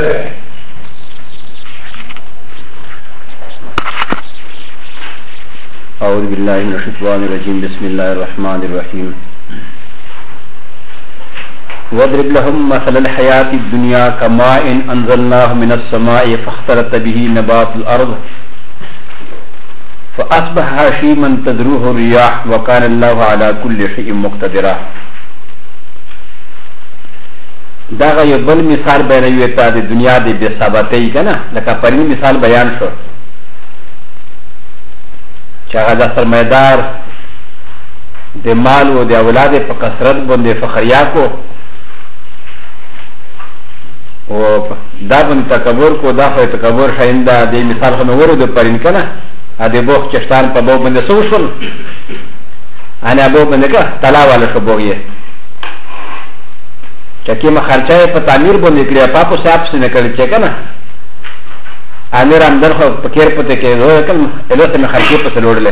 أعوذ بالله من الشيطان الرجيم بسم الله الرحمن الرحيم واضرب لهم مثل الحياة الدنيا كماء أنزلناه من السماء فاختلط به نبات الأرض فأصبح هشيما تذروه الرياح وكان الله على كل شيء مقتدرا. داغه یو بل مثال بیانوي ته د دنیا د بې ثباتۍ کنه لکه پرین مثال بیان شو چې هغه د سرمایدار د مال او د اولاد په کثرت باندې فخریا کو او دا باندې تکبر کو دا خو تکبر شاینده د مثال خو نور د پرین کنه ا دې بوخ چشتان په بو باندې سوشل انا بو باندې کا تلاواله شو بوغه چکی ما خرچه په تعمیر باندې کړی پاپو صاحب څنګه کړی چې کنه امیر اندر خو پکیر پته کې زه کله الوته ما خرچه په سلوړل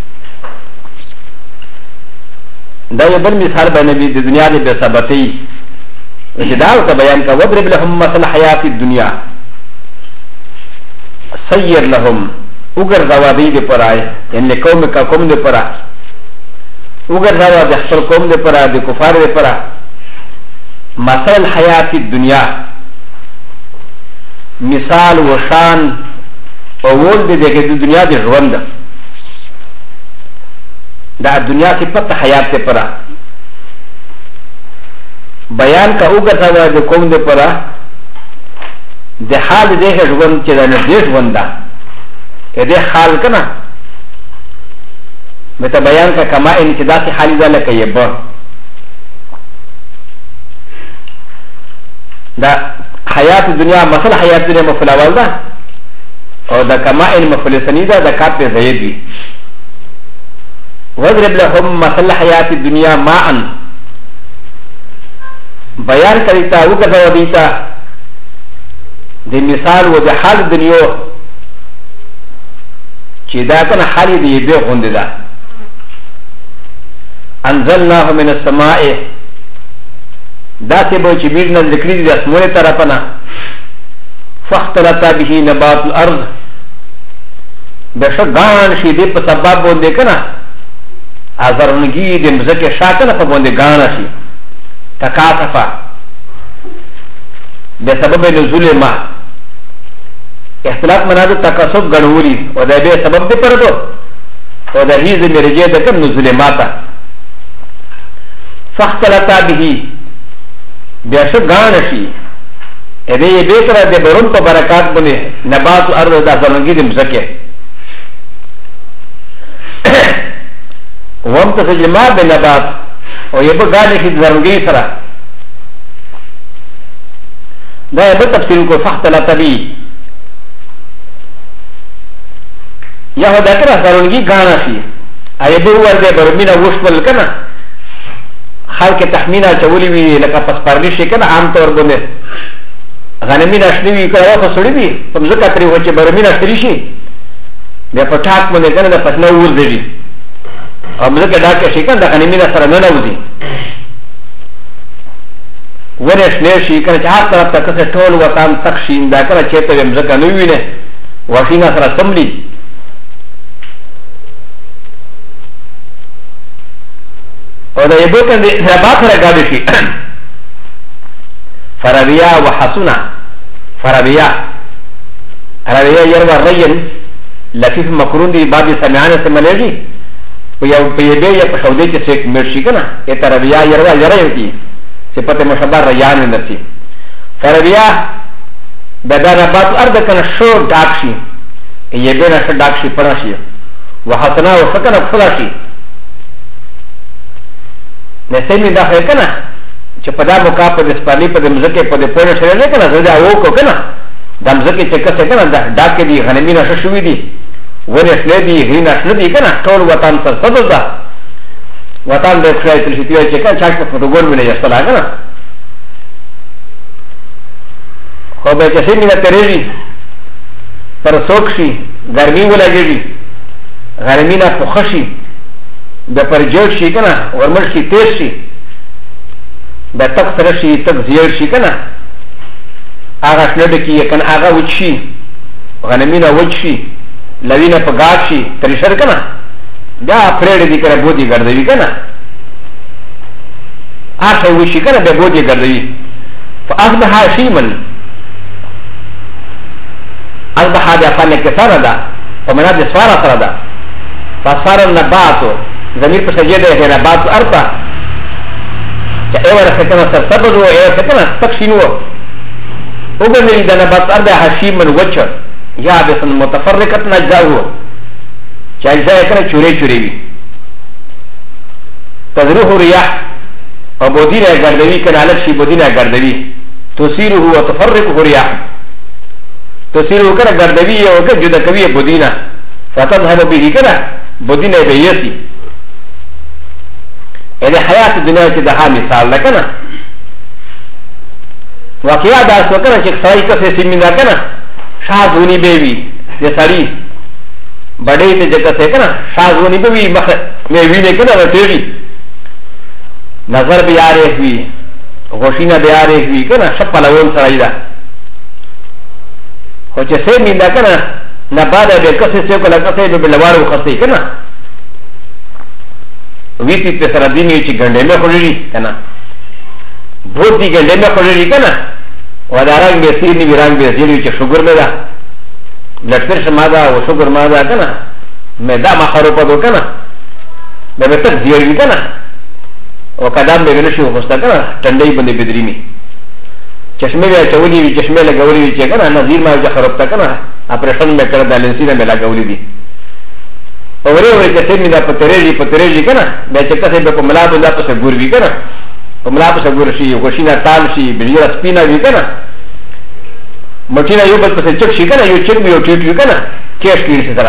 دا یو بل مثال باندې د دنیا د بے ثباتۍ چې دا ته بیان کا وضرب لهم مثل حیات الدنیا سیر لهم وګر زوادی د پرای ان قوم کا قوم د پرا وګر زواد د خپل قوم د پرا د کفار د پرا مثل حیات الدنیا مثال و شان او ول د دنیا د ژوند دا دنیا کی پت حیات ته پرا بیان کا وګر زواد د قوم د پرا د حال د ژوند چې د دې ژوند دا اده حال کنا مته بیان کا کما ان چې داسې حال ده لکه یبه دا حیات دنیا مثل حیات دنیا مفعول اول ده او دا کما ان مفعول ثانی ده دا کاپ زید وی وضرب لهم مثل حیات الدنیا ماء بیان کړی تا وکړه دیتا د مثال و د حال دنیا چې دا کنه حالي دی به غوند ده انزلناه من السماء دا څه به چې بیرنه ذکر دي د اسمانه طرفنا فاختلط به نبات الارض بشغان شي دې په سبب باندې کنه ازرنګي د مزکه شاکنه په باندې غان شي تکاتفا به سبب نزول ما اختلاف مناد تکسب غنوري او دا به سبب دې پردو او دا هیڅ مرجه د کوم نزول ماتا فاختلط به بیا شو غان شي ا دې به تر د برون په برکات باندې نبات ارض د ازرنګي د مزکه وم تجمع بنبات او يبقى غان شي د ازرنګي سره دا به تفصیل کو فاختلط به یا هدا کرا سرونگی گانا شی ای بو ورده برمینا وشمل کنا خلق تحمینا چولی وی لکا پسپرلی شی کنا عام طور بنده غنمینا شنوی کرا وقت سوڑی بی پم زکا تری وچه برمینا شتری شی بیا پتاک بنده کنا دا پسنا ورده جی او مزکا داکا شی کنا دا غنمینا سرنونا وزی ونه شنیر شی کنا چه هر طرف تا کسی طول وطان تک شین دا کنا چیتا وی مزکا نوی نه وشینا سر سملی او دا یبو کن دی نبات را گادو شی فرابیا و حسونا فرابیا رابیا یروا رین لطیف مکرون دی بابی سمیان سمالیجی و یا پیبی یا پشودی چی سیک مرشی کنا ایتا رابیا یروا یرین کی سپت مشبر ریان اندرسی فرابیا بدا نبات ارد کن شو ڈاک شی یبی نشو ڈاک شی پڑا شی و حسنا و شکن فلا شی نسمی دا خیر کنا چه پدا مکا پا دسپالی پا دمزکی پا دپوڑا شرر نکنا زده اوکو کنا دمزکی چه کسی کنا داکی دی غنمی نششوی دی ونشنه دی غی نشنه دی کنا طول وطن سر صدر دا وطن دا خشای تلشتیوی چه کنا چاک پا فتوگور مینه جستلا کنا خوب کسی مینا تریجی پر سوکشی گرمی ولا گیجی غنمی نا پخشی د پرجړ شي کنه ورمړ شي تیز شي د تک سره شي تک زیړ شي کنه هغه شنډ کې کنه هغه وچی غنمینه وچی لوینه په ګاډ شي ترشر کنه دا پرېړ دي کنه بودی ګرځوي کنه هغه وشي کنه به بودی ګرځوي فاصبح شيمن اصبح هذا فن كسر ده ومن هذا سوار سر ده فصار النبات زمير پر سجده ہے نبات ارتا ایور سکنه سرسبز و ایور سکنه تکشینو وګنی د نبات ارده حشیمن وچر یا بسن متفرقت نجاو چې اجزا کنه چوری چوری وي تذروح رياح او بودینه ګرځوي کنه الګ شي بودینه ګرځوي تسيره وتفرقه رياح تسيره کنه ګرځوي او که جدا کوي بودینه فتذهب به کنه بودینه به یسي اې حیات دنیا کې د ها مثال لکنه واقعیا دا څه کنه چې سړی کسه سیمیندا کنه شاذونی به وي د سړی بډې ته جګه څه کنه شاذونی به وي مخ مې ویني کنه ورته نظر به یاره وي غوښینه به یاره وي کنه شپلون سړی دا خو چې سیمیندا کنه نه بعد به کسه څه کله کسه به لوارو خسته کنه ویتی ته سره دیني چې ګنډې مې خوري کنه بوتي ګنډې مې خوري کنه ودارنګ به سینې ویران به زیری چې شوګر مې دا لټر شمه دا او شوګر ما دا کنه مې دا ما خرو پدو کنه مې به تک زیری کنه او قدم به ونشي وستا کنه ټنډې باندې بدريمي چشمه به چولې وي چشمه لګولې چې کنه نظیر ما چې خراب تا کنه اپریشن مې کړ د لنسینه مې لګولې دي اوره اوره چې سیمه دا پترېږي کنه به چې کسه به په ملا باندې په ګور وی کنه په ملا په ګور شي غوښینه تال شي بلیره سپینا وی کنه مټینه یو بل په چک شي کنه یو چک یو ټیټ وی کنه کېش کیږي سره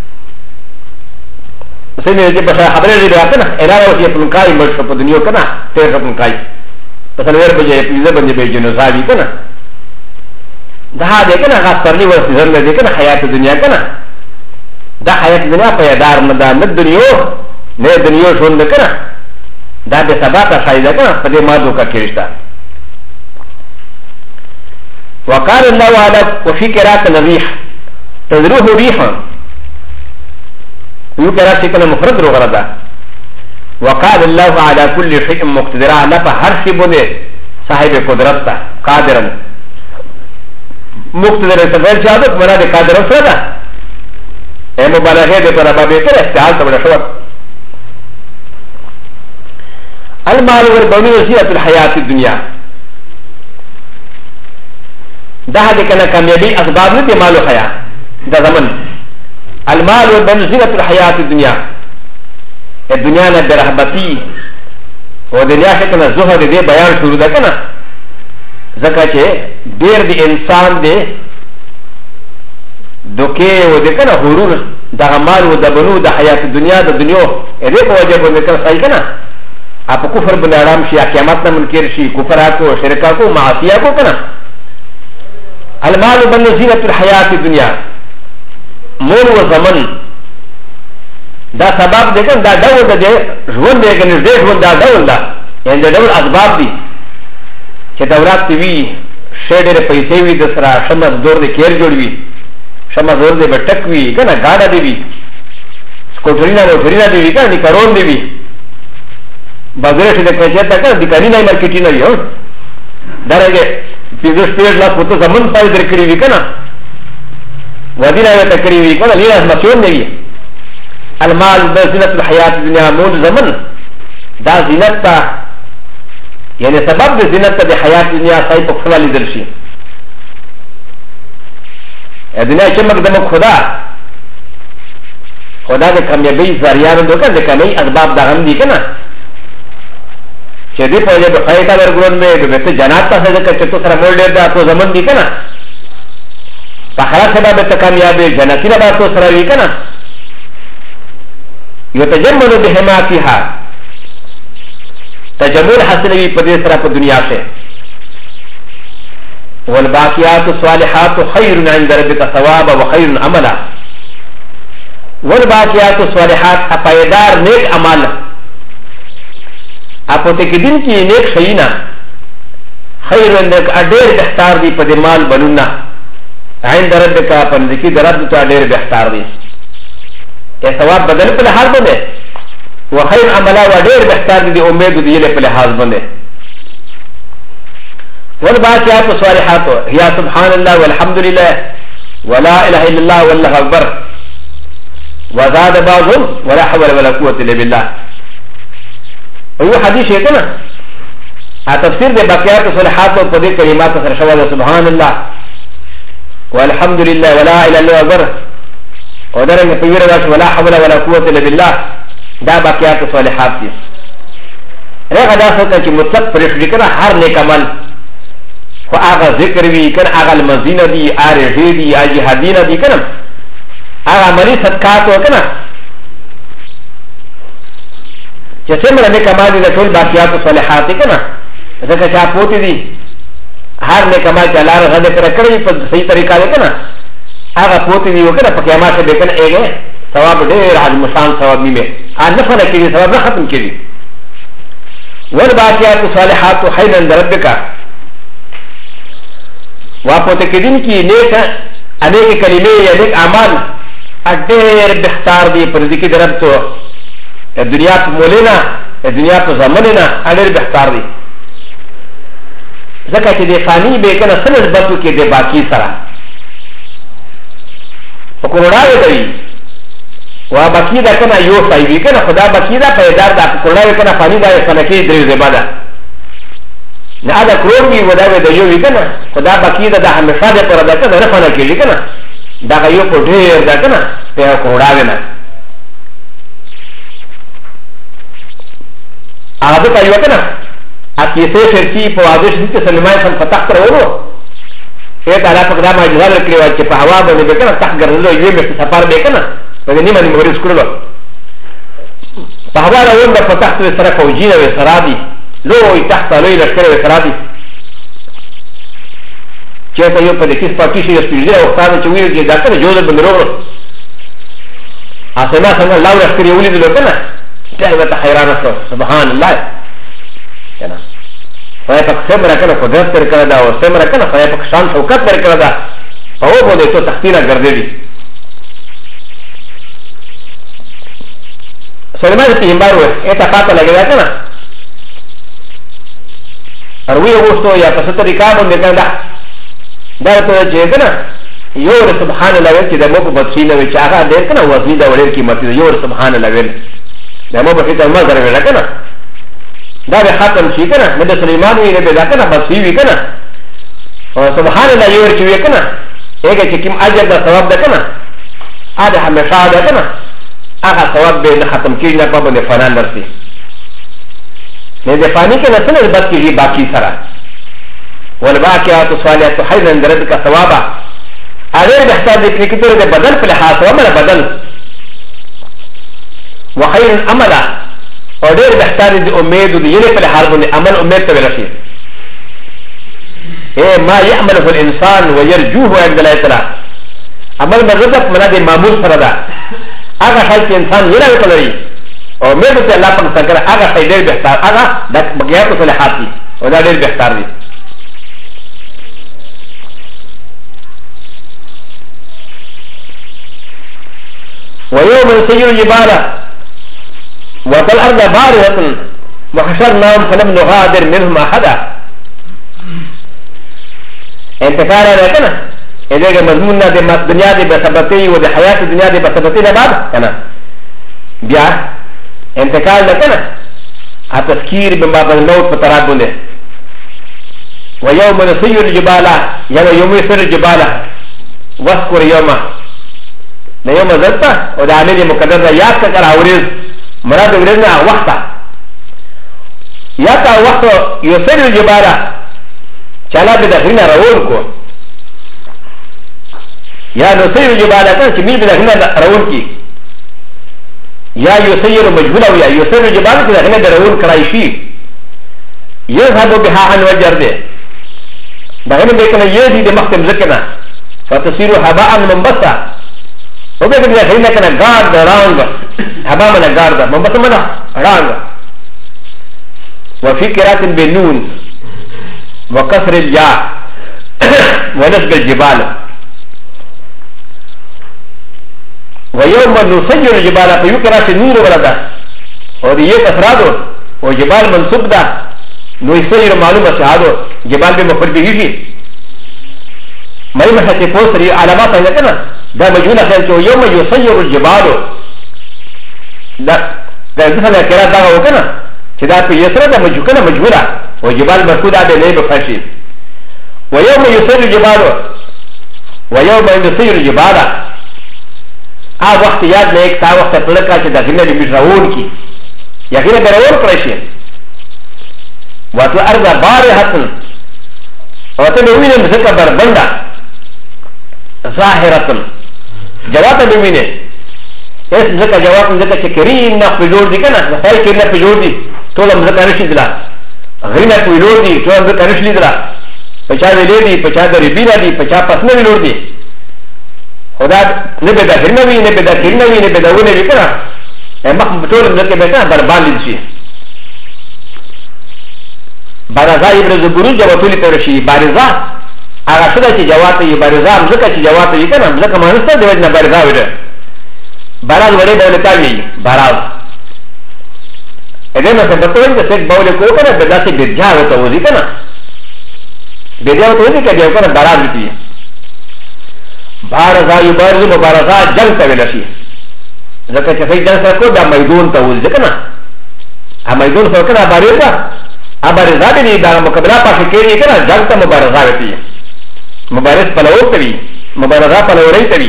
سیمه چې په خبره لري راته نه اراده وي په کای مړ په دنیا کنه تیر په کای په څلور بجې په دې باندې به جنو زاوی کنه دا دې کنه غاښ پرلی ورته زړه دې کنه حیات دنیا کنه دا حیات دنیا په یادار نه دا نه دنیا نه دنیا ژوند کنه دا به سبا ته فائدہ کنه په دې مادو کا کېشتا وقال الله على وفي قراءة الريح تذروه ريحا يو قراءة كنا مفرد رو غردا وقال الله على كل شيء مقتدر على هر شيء بده صاحب قدرت قادرا مقتدر تغير جادت مراد قادر فردا اے مبالغه دے پر بابے کرے استعال تو بڑا شوق المال والبنون زينة الحياة الدنيا ده دے کنا کامیابی اسباب نے مال و حیا دا زمن المال والبنون زينة الحياة الدنيا الدنيا نہ برحبتی و دنیا سے کنا زہد دے بیان شروع دا کنا زکا چے دیر دی انسان دے دوکے و دے کنا غرور دا مال و دا بنو دا حیات دنیا دا دنیا ادے کو وجہ بندے کنا صحیح کنا آپ کفر بندے آرام شی قیامت نہ منکر شی کفر کو شرکا کو معاصیہ کو کنا المال بن زینت الحیات دنیا مول و زمن دا سبب دے کنا دا ڈول دا دے ژوند دے کنا دے ژوند دا ڈول دا یعنی دا ڈول اسباب دی چه دولت وی شیډر پیسې وی د سره شمس دور دے کیر جوړ وی شمس دور دے بټک وی کنا گاډا دی وی سکوټرینا روټرینا دی وی کنا دی کرون دی وی بازار سے پیسے تک دکانی نہیں مارکیٹی نہیں ہو درجے پیزوس پیڑ لا فوٹو زمن پای در کری وی کنا ودینا وی تکری وی کنا لینا مسیون نہیں المال بزینت الحیات دنیا مول زمن دا زینت تا یعنی سبب د زینت د حیات دنیا صحیح په خپل لیدل شي دنیا چې مقدم خدا د کامیابی ذریعہ د کامیابی اسباب د غم دي کنه چې دې په دې په خیرته ورګون به د جنات ته څنګه چې تو سره مول ډیر دا تو زمون دي کنه په خلاص سبب ته کامیابی جنتی نه به تو سره وی کنه یتجمل بهما فيها تجمل حاصلوی په دې سره په دنیا کې والباقیات الصالحات خير عند ربك ثوابا وخير عملا والباقیات الصالحات اپایدار نیک عمل اپوته کې دین کې نیک شینا خير عندك ادير بختار دي پد مال بلونا عند ربك پنذکی درد تو ادير بختار دي اے ثواب بدل په حال باندې وخير عملا ودير بختار دي امید دي له په حال باندې والباقيات الصالحات هي سبحان الله والحمد لله ولا اله الا الله والله اكبر وزاد بعضهم ولا حول ولا قوه الا بالله. هو حديث كده تفسير ده باقيات الصالحات وقدر كلمات سرشوا سبحان الله والحمد لله ولا اله الا الله اكبر ودرنگ پیر ولا حول ولا قوه الا بالله دا باقیات صالحات دي. رغه دا څه چې مطلق پرې ذکر هر نیک عمل خو هغه ذکر وی کنه هغه المزینه دي ارجی دي جهادینه دي کنه هغه عملی صدقات وکنه چې څومره نیک عمل دي ټول باقیات صالحات کنه ځکه چې پوتې دي هر نیک عمل چې الله رضا دې پر کړی په صحیح طریقه ده کنه هغه پوتې دي وکنه په قیامت کې کنه ایګه ثواب ډېر عظیم شان ثواب نیمه ان نه کېږي ثواب نه ختم کېږي. والباقیات الصالحات خیر عند ربک واپوت کېدین کی نیک انیک کلمې یا نیک اعمال ډېر بهتر دي پر ذکر رب ته دنیا په مولینا دنیا په زمانینا ډېر بهتر دي ځکه چې د فانی به کنه سره نسبت کې د باقی سره په کوړاوي دی و باقی دا کنه یو فایوی کنه خدا باقی دا پیدار دا کوړاوي کنه فانی دا فلکی درې زباده نه دا کروڑ وی ودا د یو وی کنه خدا باقی دا همیشه د پر دا کنه نه فنا کیږي کنه دا یو په ډیر دا کنه په کوړاوي نه هغه په یو کنه اکی سے شرکی په واضح دي سلمان سم فتح تر ورو اې تعالی په قدامه اجازه ورکړي چې په هوا باندې کنه تخ ګرځلو یو په سفر به کنه په دې نیمه مورس کړلو په هوا راوند په فتح سره فوجي نه سرادي لو تحت لوی لشکره سرادي چې په یو په دې کې سپاکی شي سپیډه او خاطر چې ویل چې دا کنه جوړ بندرو اسنه څنګه لاو لشکره ولید لو کنه ته به حیران شو سبحان الله کنه فای په خبره کنه قدرت تر کړه دا او سمره کنه فای په شان شوکت تر کړه دا په و باندې ته تختیره ګرځېدي سلمان پیغمبر و اته پاته لګیا کنه اروی وستو یا په ستري کا باندې کنه دا ته چې کنه یو سبحان الله چې د مو په بچینه وی چې هغه ډېر کنه وزنی دا وړل قیمت دی یو سبحان الله ویل دا مو په دې ته مزر ویل کنه دا به ختم شي کنه مده سليمان وی نه دا کنه بس وی کنه او سبحان الله یو چې وی کنه هغه چې کوم اجر دا ثواب ده کنه اده همیشه ده کنه هغه ثواب به ختم کیږي نه په باندې فنان درسي نه د فانی کې نه څه بس کیږي باقی سره والباقیات الصالحات خیر عند ربک ثوابا اگر بهتر دي کې ته د بدل په لحاظ عمل بدل وخير عملا او ډېر بهتر دي امید دي یې په لحاظ باندې عمل امید ته ورشي اے ما يعمله الانسان ويرجوه عند الله تعالی عمل مرغب مراد معمول سره ده هغه حال چې انسان یې راوي کوي او امید ته الله پاک څنګه هغه ډېر بهتر هغه د بقیات صالحات دي او دا ډېر بهتر دي ويوم يسير الجبال وكالأرض بارزة وحشرناهم فلم نغادر منهم أحدا انتقال على كنا إذا مضمون الدنيا دي بسبتي وده حياة الدنيا دي بسبتي لبعض كنا بيا انتقال لكنا التذكير بباب الموت فترات بنده ويوم يسير الجبال يوم يسير الجبال واذكر يوما ن يوم زلتا و د عامل مقدر دا یاد کا کرا ورز مراد ورزنا وقتا یا تا وقت یسر الجبالا چلا بدخلنا رول کو یا نسیر الجبالا کن چمیل بدخلنا رول کی یا یسیر مجبولا ویا یسر الجبالا کی دخلنا رول کرایشی یذهب بها عن وجر ده دخلنا بیکنا یزی ده مختم ذکنا فتصير هباء منبسا وبعد ذلك هنا كان غارد رانغ هبا من غارد من بس من رانغ وفي قراءة بنون وكسر الياء ونسب الجبال ويوم نسير الجبال فيكرا في نور ولدا ودي كسرادو وجبال منصوب ده نسير معلومه شهادو جبال بمفرد بيجي ما يمشي في فوسري علامات هنا ده مجهول عشان يوم يسير الجبال ده ده مثلا كرا ده وكنا كده في يسرى ده مجهوله وجبال مركوده بليه بفشي ويوم يسير الجبال ويوم يسير الجبال وقت یاد نه یک تا وخت پلکا چې د غنه د مجرون کی یا غنه برور پرشي واتو ارض بارحتن او ته وینم ځکه بربنده ظاهرتن جواب ته وینه اس ځکه جواب ځکه چې کریم نه په جوړ دي کنه مثال کې نه په جوړ دي ټول ځکه نشي دلا غنه په جوړ دي ټول ځکه نشي دلا پچا ویلې دي پچا درې بیره دي پچا پسنه ویلور دي خدا نه به دا غرنوي نه به دا غرنوي نه به دا ونه وکړه مخ ټول ځکه به کنه برباد شي بارزا ابن زبوري جواتول ته شي بارزا هغه څه چې جوات یې بارزا ځکه چې جوات یې کنه ځکه مانسته دی نه بارزا وره باراز وړي بوله کوي باراز اګه نو څه په توګه څه بوله کو کنه به داسې بيځا وته وځي کنه بيځا وته وځي کله کنه باراز دي بارزا يبارز مبارزا جنگ ته ویل شي ځکه چې فی جنگ سره کو دا میدون ته وځي کنه ا میدون سره کنه بارزا ا بارزا دې دا مقابله پاتې کېږي کنه جنگ ته مبارزا وتی مبارز پلوو کوي مبارزا پلووري کوي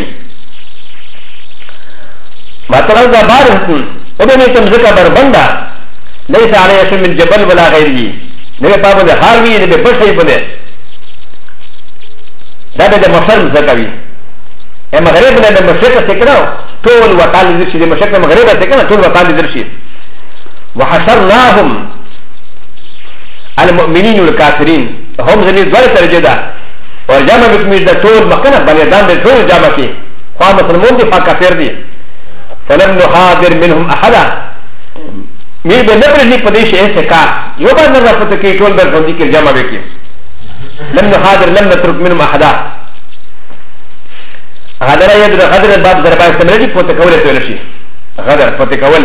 مطلب دا بارزن او دې تم ځکه بربنده ليس عليه شيء من جبل ولا غيره نه په باندې حالوي نه په شي باندې دا به مشرم زکوي مغرب نه د مشرق څخه ټول وطال دي چې د مشرق مغرب څخه ټول وطال دي شي وحشرناهم المؤمنين والكافرين هم ذني دوله درجه اور جامع بتمیر د ټول مکنه بنیادان د ټول جامع کې خو مسلمان دي فکافر دي فلم نحاضر منهم احد میر به نه پرې په دې شي څخه یو باندې راځي چې ټول د ژوند کې جامع وکړي لم نحاضر لم نترك منهم احد غدر يد غدر باب ضربه استمراري بروتوكول تولشي غدر بروتوكول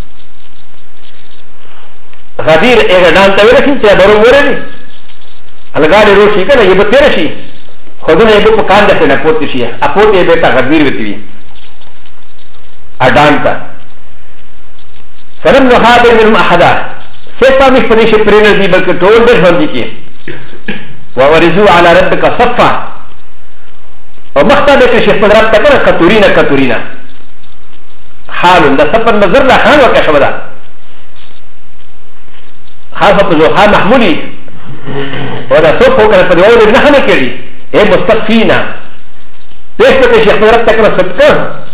غدير اغدان تولشي تبرو ورني الغالي روشي كان يبترشي خذنا يبقى مكان ده في نقطه اپوت يبقى غدير وتوي ادانتا فلم نحاضر منهم احد سيفا مش فريش برينر دي بلکہ ټول در باندې کې وورزوا على ربك صفا ومختلف شيخ رب تكره كتورينا كتورينا حال ده سفر نظر لا حال وكشبدا خاصة زوحا محمولي وده سوف هو كان فدوال ابن حنا كري ايه مستقفينا ليش بك شيخ رب تكره سبتر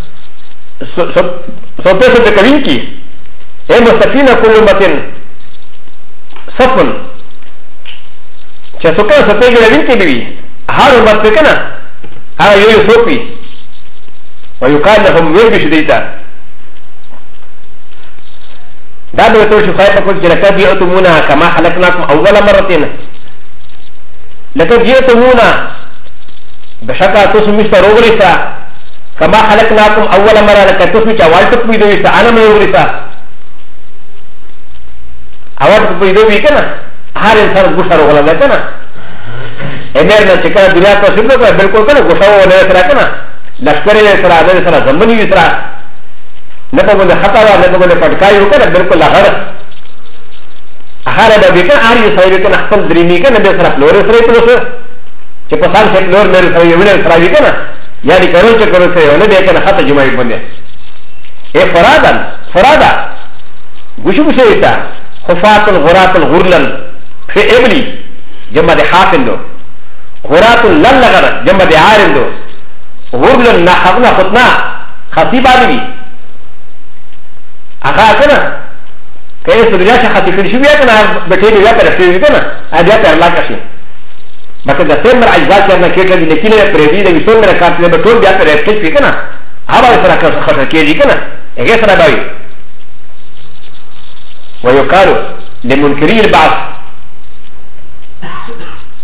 سبتر سبتكوينكي ايه مستقفينا كل متن صفن چې څوک څه پیګل ویني دی هر وخت کنه هغه یو څوکي ويقال لهم ويل بشديدا دا به تو چې خاطر کوم چې لکه یاتمونا کما خلقناکم اول مره لکه یاتمونا بشکا تاسو مستر وګریسا کما خلقناکم اول مره لکه تاسو چې اول ټکو دی وسه انا مې وګریسا اول ټکو دی وی کنه هر انسان غوښه ولا کنه امر نه چې کله دنیا ته شروع کړه بالکل کنه غوښه ونه سره کنه لشکره سره د سره زمونی سره نه په بده خطا نه په بده پټکای وکړه بالکل هغه هغه به کنه اړ یې سره کنه خپل درېمی کنه به سره فلور سره پروسه چې په سال څخه فلور مې سره یو نه سره کنه یا دې کارو چې کارو سره نه به کنه خطا جمعي باندې اے فرادا غوښه وشيتا خفات الغرات الغرلن في ابلي جمع دي حافندو غرات للغر جمع دي عارندو غرلن نحقنا خطنا خطيب آدمي اخا كنا كيس رجاش خطيب شو بيكنا بتيني ويكنا شو بيكنا اديات ارلاك اشي بس دا سمر عجزات كنا كيكا دي نكينة پريدي دا بيسون مرا كارتنا بطول بيات رفكت بيكنا هوا سرا خطر كيجي كنا اگه سرا باوي ويقالوا لمنكري البعث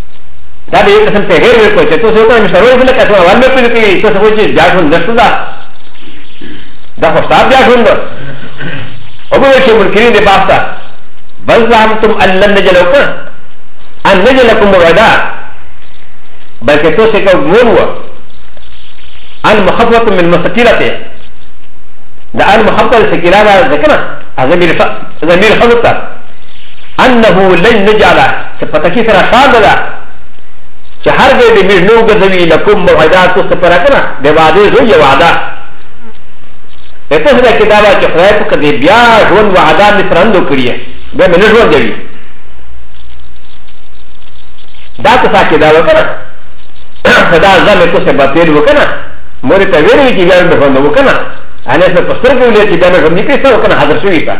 دا به یو قسم تغیر ورکړو چې تاسو ته مشورې وکړئ که اول مې پوه کړئ تاسو وایئ چې بیا ژوند نشته دا خو ستا بیا ژوند ده وګورئ چې منکرین د باس ته بل زعمتم ان لن نجعل لكم ان نجعل لكم موعدا بلکې تاسو کې ګمون و ان مخففه من مستقيلته دا ان مخففه سکیلا دا ذکر ضمیر خلط انه لن نجعل فتکی سره شان ده چې هر دې د مجنو ګرځوي لكم موعدا تاسو پر کنه د وعده زو یو وعده ته څه کتابه چې خدای په کدی بیا ژوند وعده مترندو کړی به منه ژوند دی دا څه کېدا وکړه دا ځمه څه باطل وکړه موري ته ویلې چې بیا به ژوند وکړه انا څه پستر کې ولې چې بیا به ژوند نکړي څه وکړه حاضر شوی تا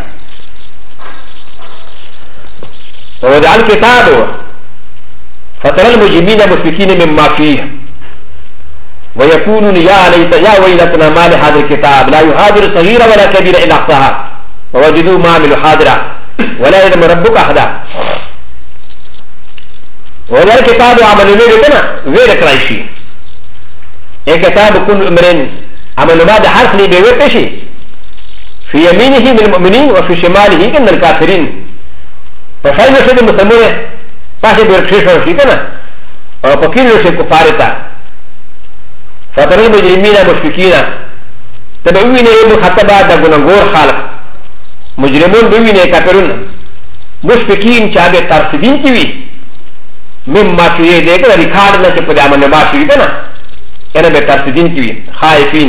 او دا الکتاب فترى المجرمين مشفقين مما فيه ويقولون يا ليت يا ويلتنا ما لهذا الكتاب لا يغادر صغيرا ولا كبيرا الا احصاها ووجدوا ما عملوا حاضرا ولا يظلم ربك احدا وذا الكتاب عمل لنا غير كرايشي اي كتاب كل امرين عمل بعد حرف لي بيوتشي في يمينه من المؤمنين وفي شماله من الكافرين فخير شيء المسلمين فاشي بيركشيش وشيكنا وفكير شيء كفارتا فترى المجرمين مشفقين تبعوين مخاطبة دا غنغور خالق مجرمون بوين كافرون مشفقين چاہے ترسدين كيوي مما چوئے دیکھا ریکارڈ نہ چپے عمل نما شوی کنا یعنی بے ترسدين كيوي خائفين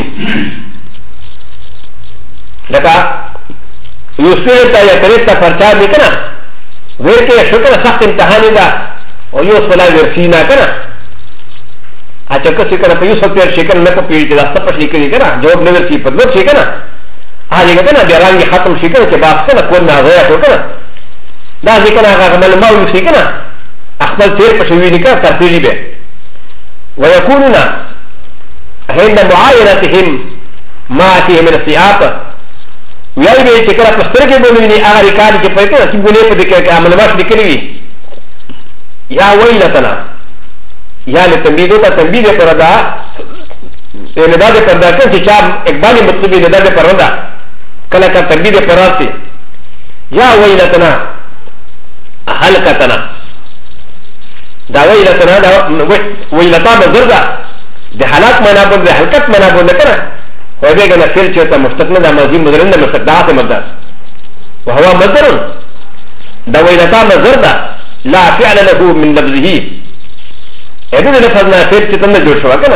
لکا یوسفیر تا یا کریتا پرچار بھی کنا ویر کے شکر سخت امتحانی دا اور یوسف اللہ ورسینا کنا اچھا کسی کنا پہ یوسف پیر شکر نکو پیڑی دا سپش لکلی کنا جواب نور سی پدلوب شی کنا آجی کنا بیرانگی ختم شی کنا چه باس کنا کون نازویا شو کنا دا ذکر آگا غمال ماوی شی کنا اخبر تیر پشوی نکا ترسیجی بے ویکونونا هند معاینتهم ما فيه من السیاط ویائی بے چکرہ پستر کے بولنی آگا ریکارڈ کے پہتے ہیں کیوں بولے پہ دکھے کہ عمل ماش نکلی ہوئی یا ویلتنا یا لتنبید ہوتا تنبید پر دا نداد پر دا کن چی چاہ اقبالی مطلبی نداد پر دا کلا کا تنبید پر راسی یا ویلتنا حلقتنا دا ویلتنا دا ویلتا مزر دا دا حلاق منا بند دا حلقت منا بند کنا وبيجا نفيل شيء مستقنا دا مزيد مدرن دا مستقدات مدرس وهو مدر دا ويلتا مزر دا لا فعل له من لفظه هذا لفظ نفيل شيء تم جوش وكنا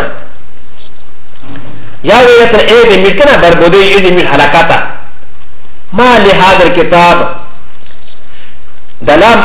يا ويلتا ايه دي ملكنا بربودي ايه دي مل حلقاتا ما لهذا الكتاب دلام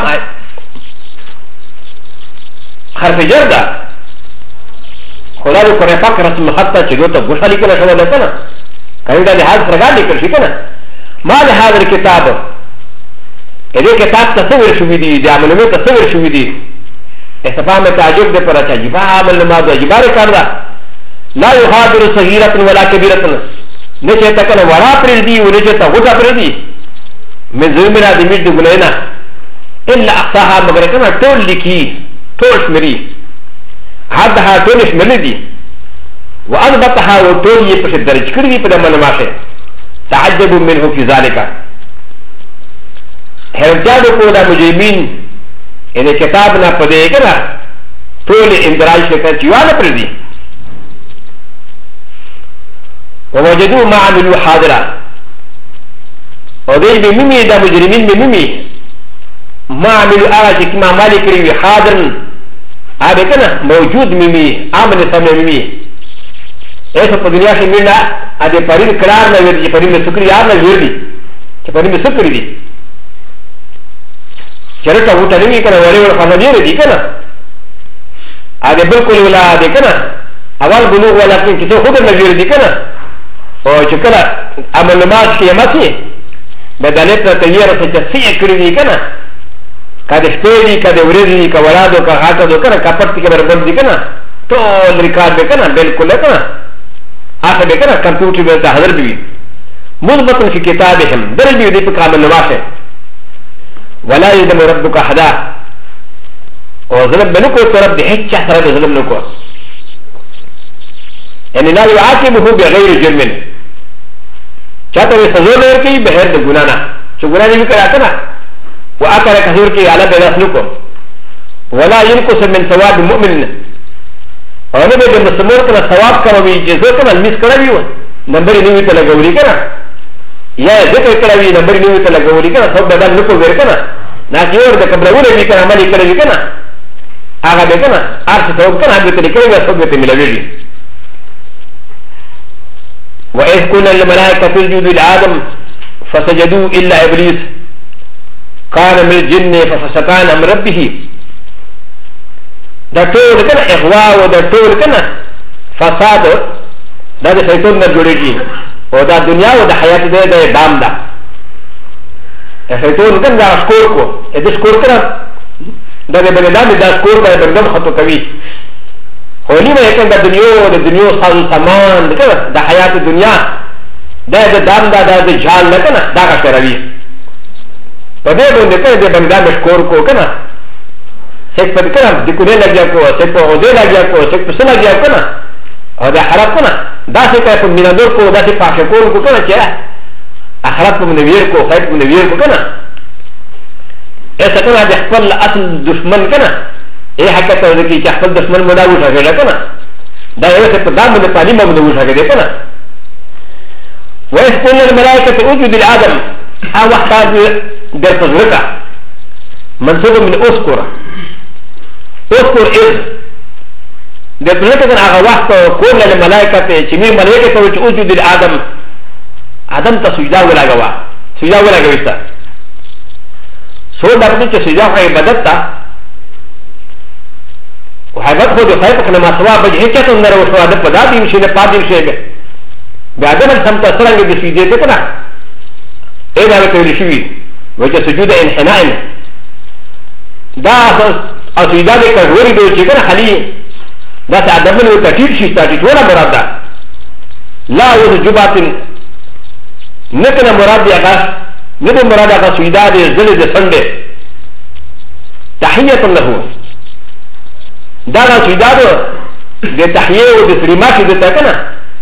حرف جردا خدا دې قرآن پاک رسم حتی چې دوی ته ګوښه لیکله شوې ده که نه که دا د حال سرګار لیکل شي که نه ما د حاضر کتاب دې کتاب ته څه ویل شوي دي د عملنامې ته څه ویل شوي دي استفهام تعجب دی پر اچھا عجیبه عمل نما ده عجیبه کار ده لا یغادر صغیرة ولا کبیرة نه چې ته کله وړه پرېږدي و نه چې ته غوټه پرېږدي من ظلمنا د میږ د ګناه نه الا احصاها مګر که نه ټول لیکي ټول شمېري حدها تونش ملدي وأضبطها وتولي بش الدرج كردي بدا من ماشي تعجبوا منه في ذلك هرجادو كودا مجرمين إن كتابنا فديكنا تولي اندراج شكرا تيوانا پردي ووجدوا ما عملوا حاضرا ودي بميمي دا مجرمين بميمي ما عملوا آجي كما مالك ريوي حاضرا آبه کنا موجود ممی آمن سمع ممی ایسا پا دنیا سے ملنا آده پرین قرار نویردی چه پرین سکری یار نویردی چه پرین سکری دی چرکا ووٹا نوی کنا ولی ول خانا دیر دی کنا آده بلکل ولا آده کنا اول بلوغ والا کن کسی خود نویردی کنا او چه کنا عمل نماز کی یماسی بدانیتنا تییر سے چه سیع کردی کنا کده شپیدی کده وریدی که ولادو که غاتا دو کنه کپرتی که بربند دی کنه طول ریکارد بکنه بلکل کنه آخر بکنه کمپیوٹر بیتا حضر بیوی مضبطن فی کتابهم درل بیوی دی پا کامل نماسه ولا یدم ربک حدا او ظلم بنكو طرف دي هيك شهر ظلم نكو يعني لا يعاقبه بغير جرم شاطر سزور لكي بغير الجنانا شو جنانا بكرا كنا واكل كثير كي على بلاس نكو ولا ينقص من ثواب المؤمن وانا بدي مسمور كنا ثواب كما بيجزو كنا الميس كنا بيو نمبر نيوي تلقوري كنا يا ذكر كنا بي نمبر نيوي تلقوري كنا ثواب بدل نكو غير كنا ناكيور ده قبلونه بي كنا مالي كنا بي كنا آغا بي كنا عرش ثواب كنا عبد تلقوري ثواب بتملويجي وإذ كنا الملائكة تسجدوا لآدم فسجدوا إلا إبليس كان من الجن ففسقان عن ربه دا طول كنا إغواء ودا طول كنا فساد دا دا شيطان نجوريجي ودا دنيا ودا حياة دا دا دام دا شيطان كنا دا شكور کو إذا شكور كنا دا دا بندام دا شكور دا بندام خطو كوي هوني ما يكن دا دنيا ساز سامان دا كنا دا حياة الدنيا دا دا دام دا دا دا جال دا كنا دا كشروي ودا بند كنا دا بندام شكور کو كنا سيك پر کنم دکونه لگیا کو سيك پر عوضه لگیا کو سيك پر سن لگیا کو نا اور دا حراب کو نا دا سيک پر منادور کو دا سيک پاکشکور کو کنا چه اخراب کو منویر کو خیب کو منویر کو کنا ایسا کنا دا خپل اصل دشمن کنا اے حقیقت ہے کہ خپل دشمن مدا وشا گیا کنا دا ایسا پر دا من تعلیم مدا وشا گیا کنا ویس قلنا الملائکة اوجد الادم او وحتاج در تزرقا منصوب من اذكر اذكر إذ ده بلتكن أغا وقت كون للملائكة چمير ملائكة وچ وجود الآدم آدم تا سجدا ولا گوا سجدا ولا گوستا سو دقنی چه سجدا خواهی عبادت تا و حیبت خود خواهی پکنه ما سوا بجهی چطن نرو شو آدم پدا دیمشه نه پا دیمشه به آدم سمتا سرنگ دی سجده تکنا این آوه تولی شوی وچه سجود انحنائن دا اسیدا د کډوري د چې کنه خلی دا ته ادب نو تټیر شي ستاسو ټول مراد ده لا وجبات نکنه مراد دی هغه نه مراد هغه سیدا د زل د سنده تحیه له دا سیدا د تحیه او د سلیمات د تکنه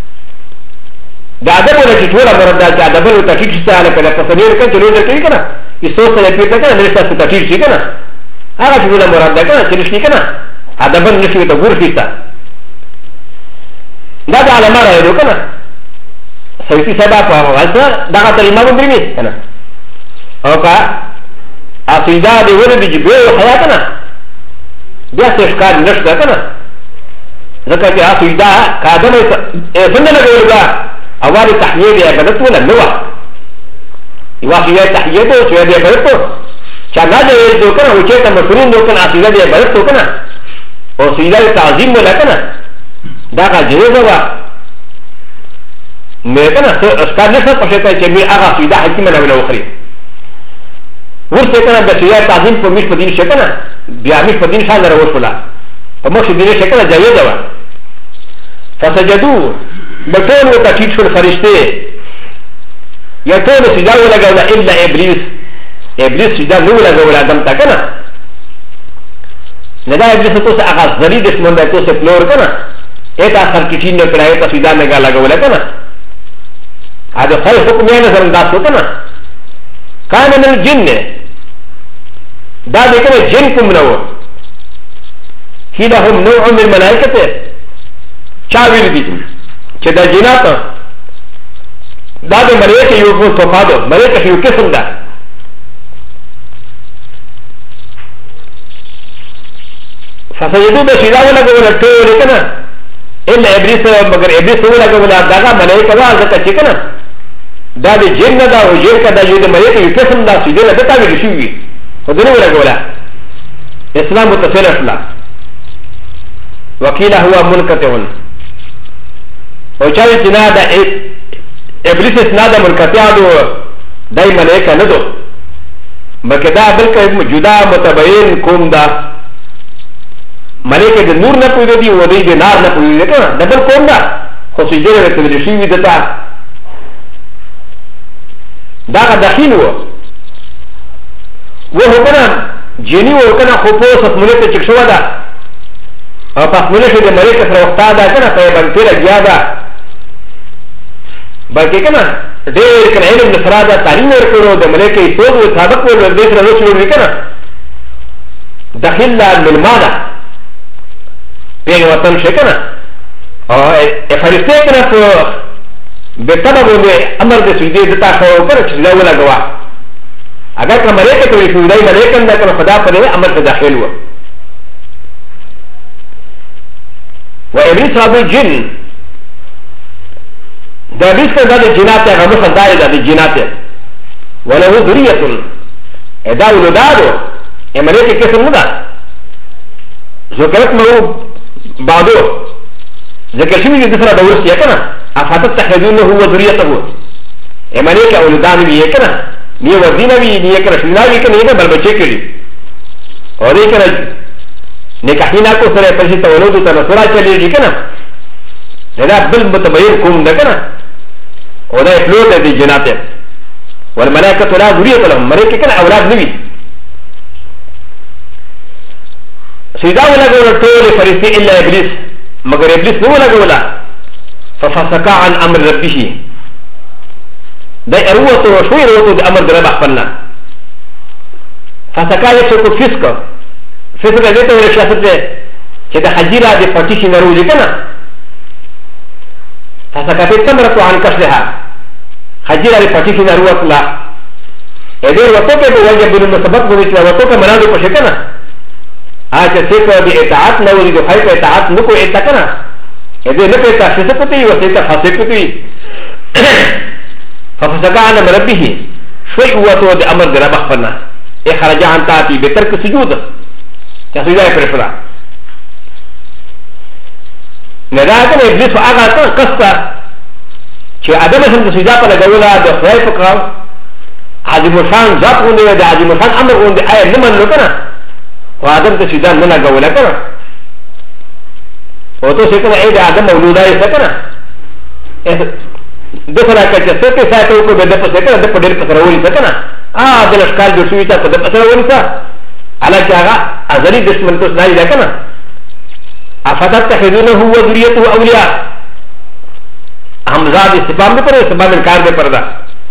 دا ادب له ټول مراد ده چې ادب نو تټیر شي ستاسو کنه په سنیر کې چلو درته کنه ایسو سره پیټه کنه نه ستاسو تټیر شي کنه هذا شو ولا مراد ده كنا تلشني كنا هذا بن نشوي تقول فيتا ده على ما رايدو كنا سويتي سبعة فهذا ده قتل ما بندري كنا أو كا أصيدا ده ولا بيجيبه حياتنا ده سيشكار نشتا كنا ذكرت أصيدا كادم فندنا بيرجع أول تحيي ده بدت ولا نوا يواجه تحيي ده شو ده بدتو چانا دے دو کنا وچے تا مسرون دو کنا اسیدہ دے برد تو کنا اور سیدہ دے تعظیم ملا کنا دا کا جیزہ با میں کنا اسکار نشتا پشتا ہے چے میں آغا سیدہ حکیم نولا وخری ورسے کنا دا سیدہ تعظیم پر مش پدین شکنا بیا مش پدین شان روش پلا اور مش دین شکنا جیزہ با فسجدو بطول و تاکید شل فرشتے یا طول سیدہ ولا گولا الا ابلیس ابلیس سجدا نو لگا آدم تا کنا ندا ابلیس تو سے آغاز ذری دشمن ہے تو سے فلور کنا ایتا سر کچین نے کڑا ایتا سجدا نگا لگا کنا آدھو خیر حکم یا نظر انداز کو کنا کانا من الجن دا دیکھنا جن کم نو ہی لهم نوع من الملائکت چاویر دی چه دا جنات دا دے ملائکہ یو توفادو ملائکہ یو قسم دا فسجدوا بشيدا ولا قولا تو لكنا الا ابليس مگر ابليس ولا قولا داغا ملائكه وا ذكا چكنا دا دي جن دا او جن كدا يد ملائكه يقسم دا سجده دتا وي شوي ودنه ولا قولا اسلام متصل لا وكيل هو منقطع او چاوي جنا دا ابليس اسناد منقطع دو دای ملائكه ندو مکدا بلکې جدا متبين کوم دا ملائکه د نور نه پوهې دي او د نار نه پوهې کنه دبل کوم دا خو سجده ته ویل شي دتا دا داخل وو هو کنه جنی وکنه خو په سمونه ته چک شو دا او پس مله شو د ملک سره وخت دا کنه په باندې لګیا دا بلکې کنه ډېر کنه علم نصرا دا تعلیم ورکړو د ملک یې توګه سابق ول دې سره نو شو کنه داخل من ماذا بين وطن شكنا فرشته كنا بتبع امر د سجدي دتا خو پر چې لا ولا غوا اگر کوم ملائکه کوي شو دای ملائکه دا کوم خدا پر امر ته داخل و و ابلیس ابو الجن دا ابلیس کدا د جنات هغه مخدای د جنات وله ذریه ادا ولدادو ملائکه کسم نه ذکرت مو بعدو ذکر شوی د سره د ورسیا کنه افاتت تحدونه هو ذریته ملائکه اولدان وی کنه نی ودینه وی نی کنه شنا وی کنه نه بل بچی کړي او دې کنه نکاحینا کو سره پرشي تولد ته نصرا چلیږي کنه دا بل متبین کوم ده کنه او دا فلوت دي جنات والملائکه لا ذریه لهم ملائکه کنه اولاد نوی سيدا ولا قول طول فريسي الا ابليس مگر ابليس نو ولا قولا ففسق عن امر ربه دا اروته وشوي روته د امر رب خپلنا فسق يشكو فسق فسق دته ولا شافت ده چې د حجيره د پټي نرو دي کنه فسقت تمرت عن كشلها حجيره د پټي نرو وکلا اې وته په وجه بل مسبب وې چې وته په مرادو پښه کنه اچھا سیکا دی اطاعت نوری دو خیط اطاعت نکو اتا کنا ادھے نکو اتا شسکتی و سیتا فاسکتی ففسقا عن مربیه شوئی اواتو دی امر دی رب اخفرنا اخرجا عن تاتی بترک سجود یا سجدہ پرشلا نداکن ابلیس و آغا قصتا چه آدم اسم دی سجدہ پا لگولا دی خوائی فکر عظیم شان ذات گونده دی عظیم شان امر گونده آیا نمن لو کنا و آدم ته سیدان نه لګوله کنه او ته څنګه اې د آدم مولودا یې څنګه د سره کچې څه کې ساتو کو به د پسې کنه د پډیر په سره ولې څنګه د لشکار جوړ شوی ته په د پسې ولې څه علاوه هغه ازلی دشمن ته نه دی کنه افاتت تحذونه هو ذریته اولیاء حمزه د استفهام پر سبب انکار به پردا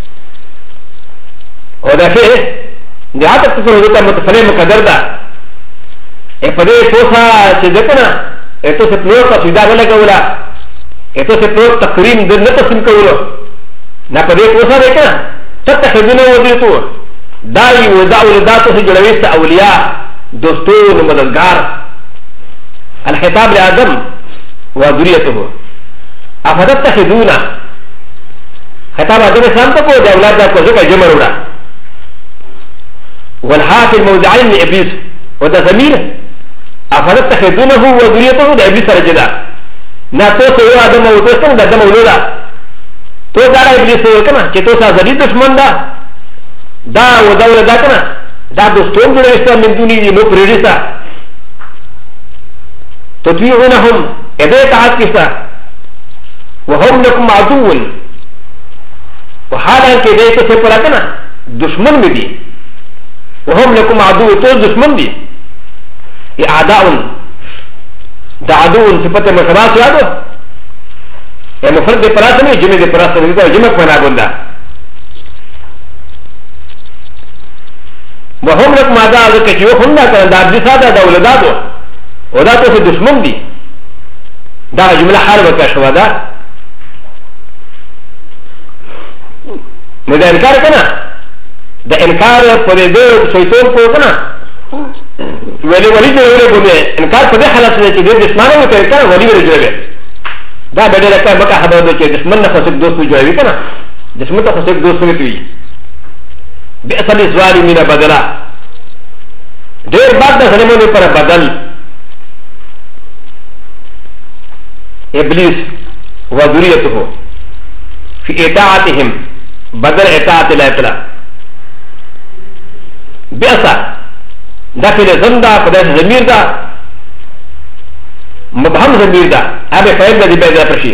او دا څه د عادت په ورته متفلم مقدر ده په دې پوسا چې دکنه اته څه پلو کا سیدا ولګولا اته څه پلو تقریم د نه تسلیم کولو نه په دې پوسا ده کنه تتخذونه ودیتو دای و داول ذاتو سے جوړوي اولیاء دوستون مددگار الخطاب لآدم وذريته افتتخذون خطاب آدم السلام تکو د اولاد دا کو ځکه جمع وړه والحاف الموضعين لابلیس وده ضمير افتتخذونه وذريته د ابلیس سره جدا نه تو سو آدم او تو څنګه د آدم اولاد تو دا ابلیس وکنه چې تو سره ځدی دشمن ده دا و دا ولا دا کنه دا دوستون جوړه من دوني نو پرېږه تطيعونهم اذا تعات كيسا وهم لكم عدو وحالا كده سفر كنا دشمن بدي وهم لكم عدو تو دشمن دي اعداء دا عدو صفت مشابهه يادو يا مفرد پراسنه جمع دي پراسنه دي جمع پنا گوندا وهم لكم عداء كيو هم نا كان دا دي ساده دا ولدادو ودا تو دشمن دي دا جمله حال وکړه دا نو دا انکار کنه دا انکار په دې شیطان کو کنه ولی ولی دې وګورئ انکار په دې حالت کې چې دې دشمنانو ته کنه ولی ولی جوړه دا به دې راکړه مکه خبره ده چې دشمن نه خصک دوست جوړوي کنه دشمن ته خصک دوست نه کوي به اصل ظالمین بدلا ډېر بعد د ظلمونو پر بدل ابلیس وذريته في اطاعتهم بدل اطاعت الله تعالى بأسا داخل زندا فداس زمير دا مبهم زمير دا ابي فايد دا دي بيدا پرشي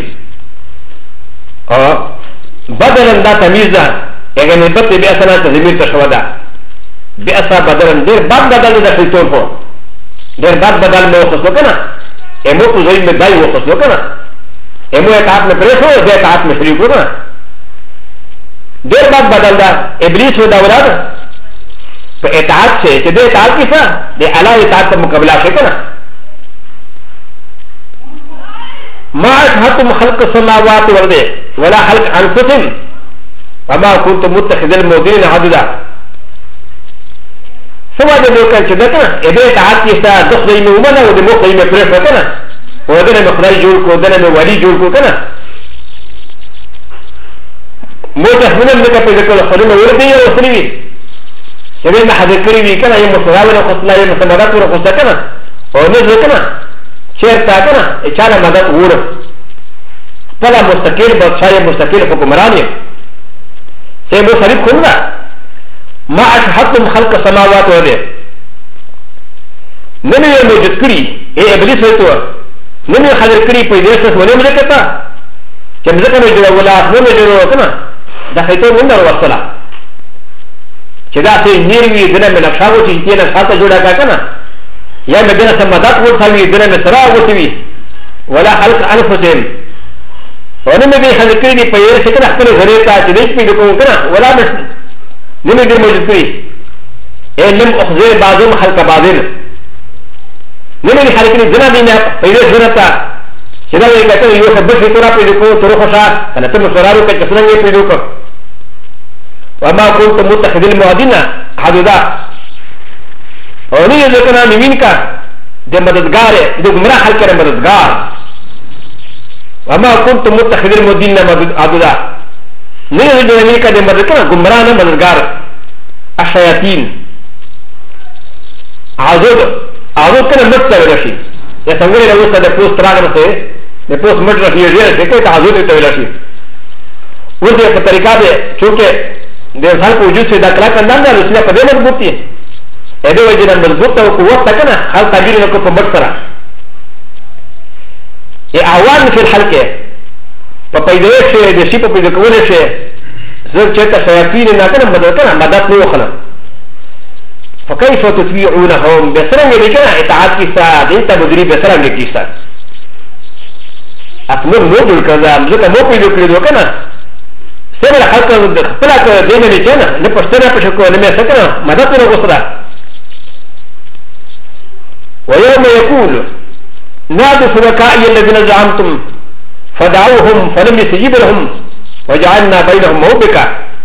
بدل دا تميز دا اگر نسبت بأسا نا زمير تشوى دا بأسا بدلا دير بعد بدل دا شيطان هو دير بعد بدل ما وخصو كنا امو قزوين من داي وخصو كنا امو اتعاب مفرسو دي اتعاب مشريكو كنا دير بعد بدل دا ابليس و دا ولاد فاتعاب شيء دي اتعاب كيسا دي علا اتعاب مقابلة شيء كنا ما أشهدتم خلق السماوات والأرض ولا خلق أنفسهم وما كنتم متخذ المؤمنين عددا سوى ذلك كذا إذا تعبت يسا دخل يمومنا ودموخ يمفرش كنا ودنا مخرج جولكو ودنا مولي جولكو كنا متخذنا لك في ذكر الخليل وردي وصلي إذا ما حد كريم كنا يمسراونا خصنا يمسمرات ورخصنا كنا ونزل كنا شير تاكنا اشانا مدد ورف فلا مستقل بادشاہ مستقل حکمرانی سے مصرف کھنگا ما اشهدتم خلق السماوات والارض نمی موجود کری اے ابلیس ہوتو نمی خلق کری پیدائش ونی ملکتا کہ مزکا میں جڑا ولا اخنو میں جڑا کنا دا خیتو مندر وصلا چدا سے نیروی دنا میں نقشاو چی تینا ساتا جوڑا کا کنا یا مدينة سمدات ورثاوي دنا مسرا وتوي ولا خلق انفسهم ونما بي خلقي دي پير سكنا خپل غريتا چې دې په دغه کنه ولا مش نمي دې موجود کړی اے لم اخذ بعضهم خلق بعضين نمي خلقي دنا دي نه پير غريتا چې دا یې کته یو څه بشي تورا په دغه تورو خشا کنه ته مسرارو کې څنګه په دغه وما كنت متخذ المؤذن حدودا اور یہ ذکر نمین کا دے مددگار ہے جو گمراہ حل کرے مددگار وما كنت متخذ المدين عددا نہیں ذکر نمین کا دے مددگار گمراہ نہ مددگار الشیاطین عذاب کنا مت تولشی یا سنگرے لوسا دے پوسٹ راغم سے دے پوسٹ مت رکھی ہے دے کہ عذاب تولشی وہ دے طریقہ دے چونکہ دے انسان کو وجود سے داخلہ کرنا ہے اس لیے پدے مضبوطی ہے ادو وجنا مضبوط او قوت تکنا حال تعبیر نکو په بڑسرا ای اوان فی الحلق په پیدایش د شی په پیدا کول شي زر چته شیاطین نه کنه مدد کنه مدد نه وخنه فكيف تطيعونهم بسرنگ لیکنا اطاعت کی ساتھ انت مدری بسرنگ کی ساتھ اتمر مو دل کذا ځکه مو پیدا کړو کنه سره خلق خپل ته دینه لیکنا نه پښتنه پښه کو نه مې سکنه مدد نه وسره ويوم يقول نادوا شركائي الذين زعمتم فدعوهم فلم يستجيب لهم وجعلنا بينهم موبقا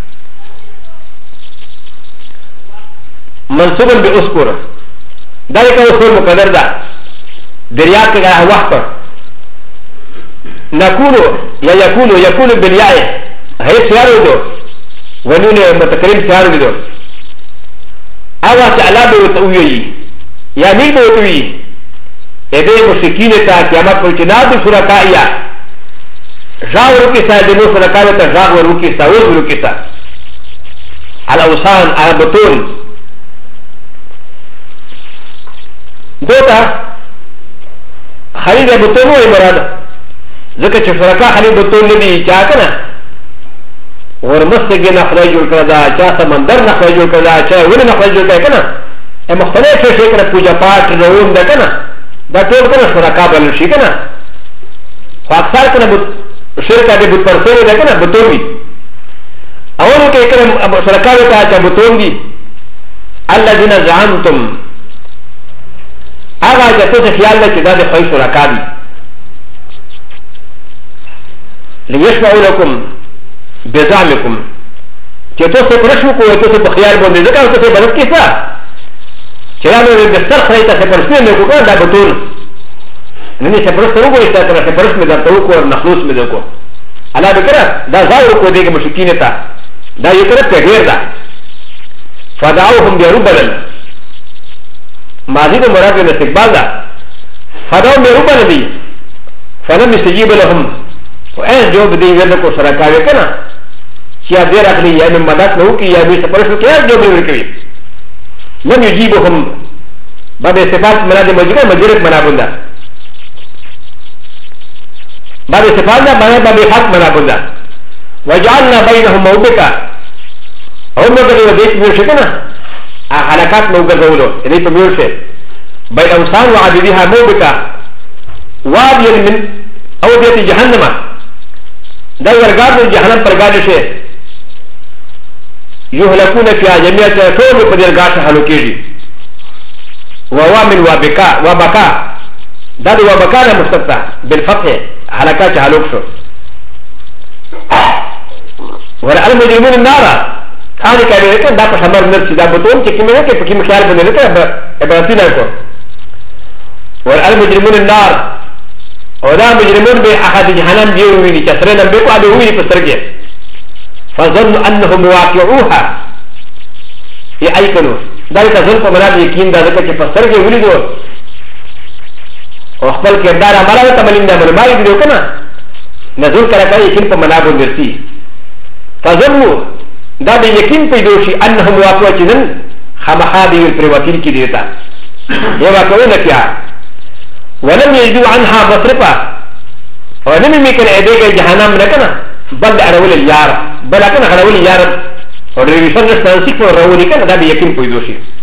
منصوبا بأسكر ذلك أسكر مقدر دا درياء كغا وقت نقول يا يقول بالياء هي سيارو دو ونون متكرم سيارو دو أوا تعالى بوتوي یا نیل بوتوی ایده مشرکین تا قیامت پر چناد شرکائیا جاو روکی سا دنو شرکائیا تا جاو روکی سا وز روکی سا الاوسان على بطول دوتا خلید بطول وی مراد ذکر چه شرکا خلید بطول ندی چا کنا ورمستگی نخلائی جوڑ کرده چا سمندر نخلائی جوڑ کرده چا ونی نخلائی جوڑ کرده کنا مختلف شيء كنا پوجا پاٹ روم ده كنا ده طول كنا شركا بلنشي كنا فاكثر كنا شركا ده بوت پرسوه ده كنا بطول بي اولو كي كنا شركا ده تا بطول بي الذين زعمتم اغا جاتو سے خیال ده چه ده ده خوي شركا دي ليشمعوا لكم بزعمكم چه تو سے پرشو کو تو سے بخیال بونده ذکر تو سے بلد کسا چرا نو بستر خریتا سے پرسنے میں کو دا بطول نہیں سے پرس تو کو اس طرح سے پرس میں دا تو کو نخلوص میں دو کو اللہ بکرا دا ظاہر کو دے کے مشکین تا دا یہ کرے پھیر دا فدعوهم بربل ماضی کو مراد میں استقبال دا فدعوا بربل دی فلم يستجيب لهم واس جو بدی ورد کو سرکاوی کنا کیا دیر اخلی یا میں مدد نہ کی یا بھی پرس کیا جو بھی ورکوی لم يجيبهم باب استفاد مناد مجرد مجرد منابندا باب استفاد باب حق منابندا وجعلنا بينهم موبقا هم بدل وديك بوشكنا حلقات نو ګرځولو دې په میول شه بين اوسان وعبدها موبكا وادي من اوديه جهنم دا ورګار د جهنم پر ګاډي شه يهلكون فيها جميعا طول په دې ګاټه هلوکېږي ووامن وبكا دا د وبكا نه مستقطع بالفتح حلقات هلوک شو والمجرمون النار هذه كلمه دا په خبر نرسي دا بتون چې کیمه کې په کیمه خیال باندې لکه عبارتونه کو والمجرمون النار ودا مجرمون به احد جهنم دی ویني چې سره نه به کو ابي ویني په سترګې فظنوا انهم واقعوها ي ايكنوا ذلك ظن په مراد یقین دا چې په سترګې ویني دو او خپل کردار عمله ته بلنده مرمای دی کنه نزول کړه کوي یقین په منابو درسي فظنوا دا به یقین پیدا شي انهم واقعون خمحادي الپریواتین کی دیتا یہ واقعونه کیا ولم يجدوا عنها مصرفا ولم يمكن اديك جهنم لكنا بل اراول اليار بل كان اراول اليار اور ریویشن نستانسی کو راولی کنا دا به یقین پیدا شي